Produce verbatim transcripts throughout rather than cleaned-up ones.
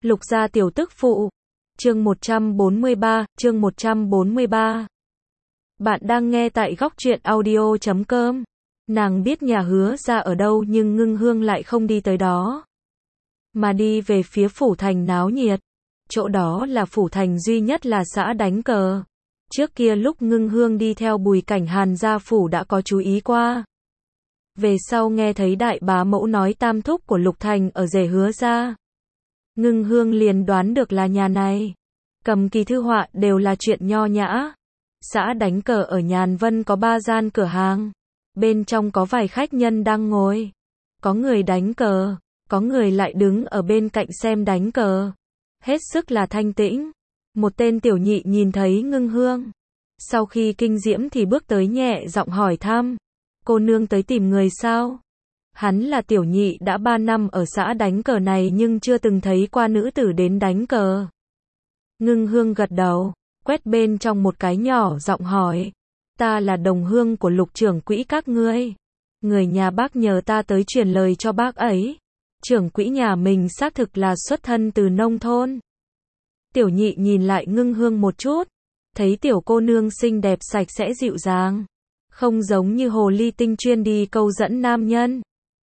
Lục gia tiểu tức phụ. Chương một trăm bốn mươi ba, chương một trăm bốn mươi ba. Bạn đang nghe tại góc truyện audio chấm com. Nàng biết nhà Hứa gia ở đâu nhưng Ngưng Hương lại không đi tới đó, mà đi về phía phủ thành náo nhiệt. Chỗ đó là phủ thành duy nhất là xã đánh cờ. Trước kia lúc Ngưng Hương đi theo Bùi Cảnh Hàn ra phủ đã có chú ý qua. Về sau nghe thấy đại bá mẫu nói tam thúc của Lục Thành ở rể Hứa gia, Ngưng Hương liền đoán được là nhà này. Cầm kỳ thư họa đều là chuyện nho nhã. Xã đánh cờ ở Nhàn Vân có ba gian cửa hàng. Bên trong có vài khách nhân đang ngồi. Có người đánh cờ, có người lại đứng ở bên cạnh xem đánh cờ. Hết sức là thanh tĩnh. Một tên tiểu nhị nhìn thấy Ngưng Hương, sau khi kinh diễm thì bước tới nhẹ giọng hỏi thăm. Cô nương tới tìm người sao? Hắn là tiểu nhị đã ba năm ở xã đánh cờ này nhưng chưa từng thấy qua nữ tử đến đánh cờ. Ngưng Hương gật đầu, quét bên trong một cái nhỏ giọng hỏi. Ta là đồng hương của Lục trưởng quỹ các ngươi. Người nhà bác nhờ ta tới truyền lời cho bác ấy. Trưởng quỹ nhà mình xác thực là xuất thân từ nông thôn. Tiểu nhị nhìn lại Ngưng Hương một chút, thấy tiểu cô nương xinh đẹp sạch sẽ dịu dàng, không giống như hồ ly tinh chuyên đi câu dẫn nam nhân.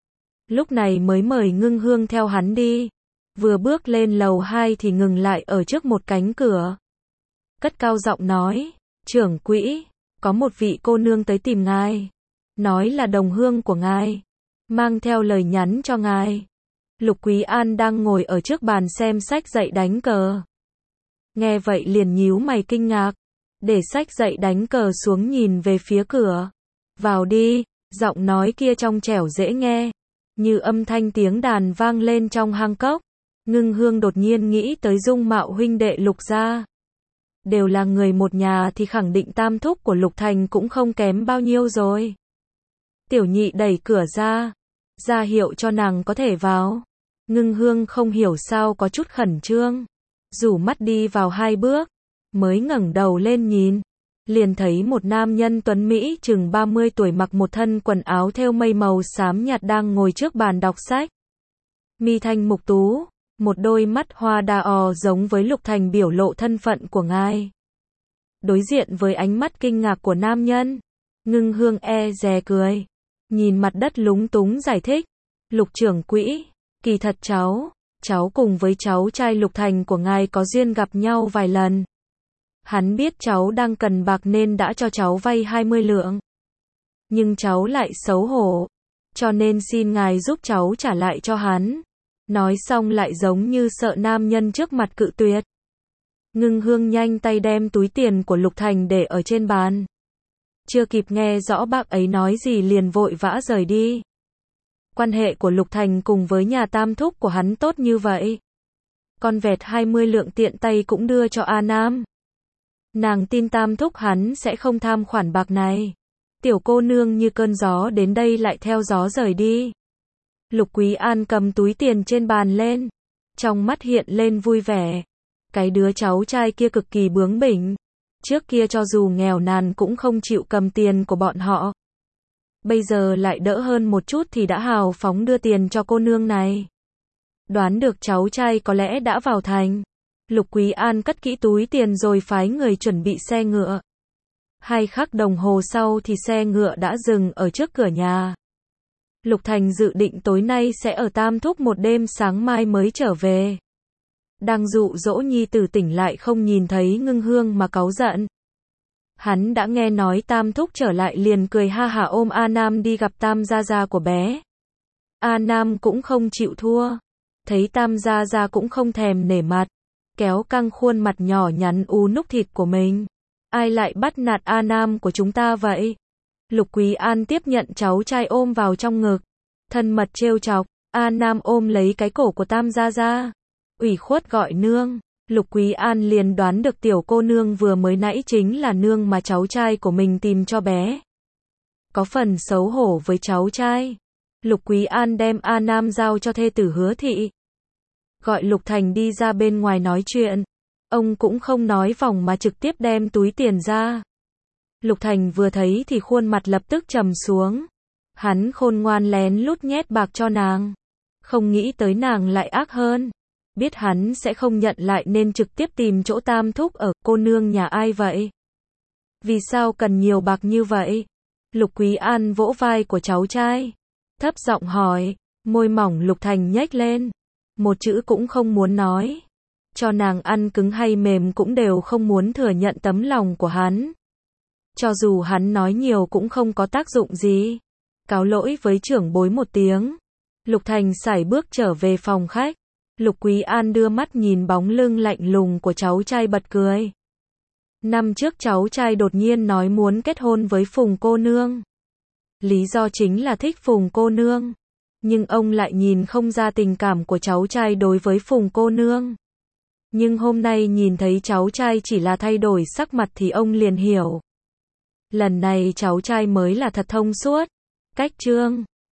Lúc này mới mời Ngưng Hương theo hắn đi. Vừa bước lên lầu hai thì ngừng lại ở trước một cánh cửa. Cất cao giọng nói, trưởng quỹ, có một vị cô nương tới tìm ngài. Nói là đồng hương của ngài, mang theo lời nhắn cho ngài. Lục Quý An đang ngồi ở trước bàn xem sách dạy đánh cờ. Nghe vậy liền nhíu mày kinh ngạc, để sách dạy đánh cờ xuống nhìn về phía cửa. Vào đi, giọng nói kia trong trẻo dễ nghe, như âm thanh tiếng đàn vang lên trong hang cốc. Ngưng Hương đột nhiên nghĩ tới dung mạo huynh đệ Lục gia. Đều là người một nhà thì khẳng định tam thúc của Lục Thành cũng không kém bao nhiêu rồi. Tiểu nhị đẩy cửa ra, ra hiệu cho nàng có thể vào. Ngưng Hương không hiểu sao có chút khẩn trương, rủ mắt đi vào hai bước, mới ngẩng đầu lên nhìn, liền thấy một nam nhân tuấn mỹ chừng ba mươi tuổi mặc một thân quần áo thêu mây màu xám nhạt đang ngồi trước bàn đọc sách. Mi thanh mục tú, một đôi mắt hoa đà ò giống với Lục Thành biểu lộ thân phận của ngài. Đối diện với ánh mắt kinh ngạc của nam nhân, Ngưng Hương e dè cười, nhìn mặt đất lúng túng giải thích. Lục trưởng quỹ, kỳ thật cháu, cháu cùng với cháu trai Lục Thành của ngài có duyên gặp nhau vài lần. Hắn biết cháu đang cần bạc nên đã cho cháu vay hai mươi lượng. Nhưng cháu lại xấu hổ, cho nên xin ngài giúp cháu trả lại cho hắn. Nói xong lại giống như sợ nam nhân trước mặt cự tuyệt. Ngưng Hương nhanh tay đem túi tiền của Lục Thành để ở trên bàn. Chưa kịp nghe rõ bác ấy nói gì liền vội vã rời đi. Quan hệ của Lục Thành cùng với nhà tam thúc của hắn tốt như vậy. Con vẹt hai mươi lượng tiện tay cũng đưa cho A Nam. Nàng tin tam thúc hắn sẽ không tham khoản bạc này. Tiểu cô nương như cơn gió đến đây lại theo gió rời đi. Lục Quý An cầm túi tiền trên bàn lên, trong mắt hiện lên vui vẻ. Cái đứa cháu trai kia cực kỳ bướng bỉnh. Trước kia cho dù nghèo nàn cũng không chịu cầm tiền của bọn họ. Bây giờ lại đỡ hơn một chút thì đã hào phóng đưa tiền cho cô nương này. Đoán được cháu trai có lẽ đã vào thành. Lục Quý An cất kỹ túi tiền rồi phái người chuẩn bị xe ngựa. Hai khắc đồng hồ sau thì xe ngựa đã dừng ở trước cửa nhà. Lục Thành dự định tối nay sẽ ở Tam Thúc một đêm, sáng mai mới trở về. Đang dụ dỗ nhi tử tỉnh lại không nhìn thấy Ngưng Hương mà cáu giận. Hắn đã nghe nói Tam Thúc trở lại liền cười ha hả ôm A Nam đi gặp Tam gia gia của bé. A Nam cũng không chịu thua. Thấy Tam gia gia cũng không thèm nể mặt, kéo căng khuôn mặt nhỏ nhắn ú núc thịt của mình. Ai lại bắt nạt A Nam của chúng ta vậy? Lục Quý An tiếp nhận cháu trai ôm vào trong ngực, thân mật trêu chọc. A Nam ôm lấy cái cổ của Tam gia gia, ủy khuất gọi nương. Lục Quý An liền đoán được tiểu cô nương vừa mới nãy chính là nương mà cháu trai của mình tìm cho bé. Có phần xấu hổ với cháu trai, Lục Quý An đem A Nam giao cho thê tử Hứa thị. Gọi Lục Thành đi ra bên ngoài nói chuyện. Ông cũng không nói vòng mà trực tiếp đem túi tiền ra. Lục Thành vừa thấy thì khuôn mặt lập tức trầm xuống. Hắn khôn ngoan lén lút nhét bạc cho nàng. Không nghĩ tới nàng lại ác hơn. biết hắn sẽ không nhận lại nên trực tiếp tìm chỗ tam thúc ở, cô nương nhà ai vậy? Vì sao cần nhiều bạc như vậy? Lục Quý An vỗ vai của cháu trai, thấp giọng hỏi, môi mỏng Lục Thành nhếch lên, một chữ cũng không muốn nói. Cho nàng ăn cứng hay mềm cũng đều không muốn thừa nhận tấm lòng của hắn. Cho dù hắn nói nhiều cũng không có tác dụng gì. Cáo lỗi với trưởng bối một tiếng, Lục Thành sải bước trở về phòng khách. Lục Quý An đưa mắt nhìn bóng lưng lạnh lùng của cháu trai bật cười. Năm trước cháu trai đột nhiên nói muốn kết hôn với Phùng cô nương. Lý do chính là thích Phùng cô nương. Nhưng ông lại nhìn không ra tình cảm của cháu trai đối với Phùng cô nương. Nhưng hôm nay nhìn thấy cháu trai chỉ là thay đổi sắc mặt thì ông liền hiểu. Lần này cháu trai mới là thật thông suốt. Cách chương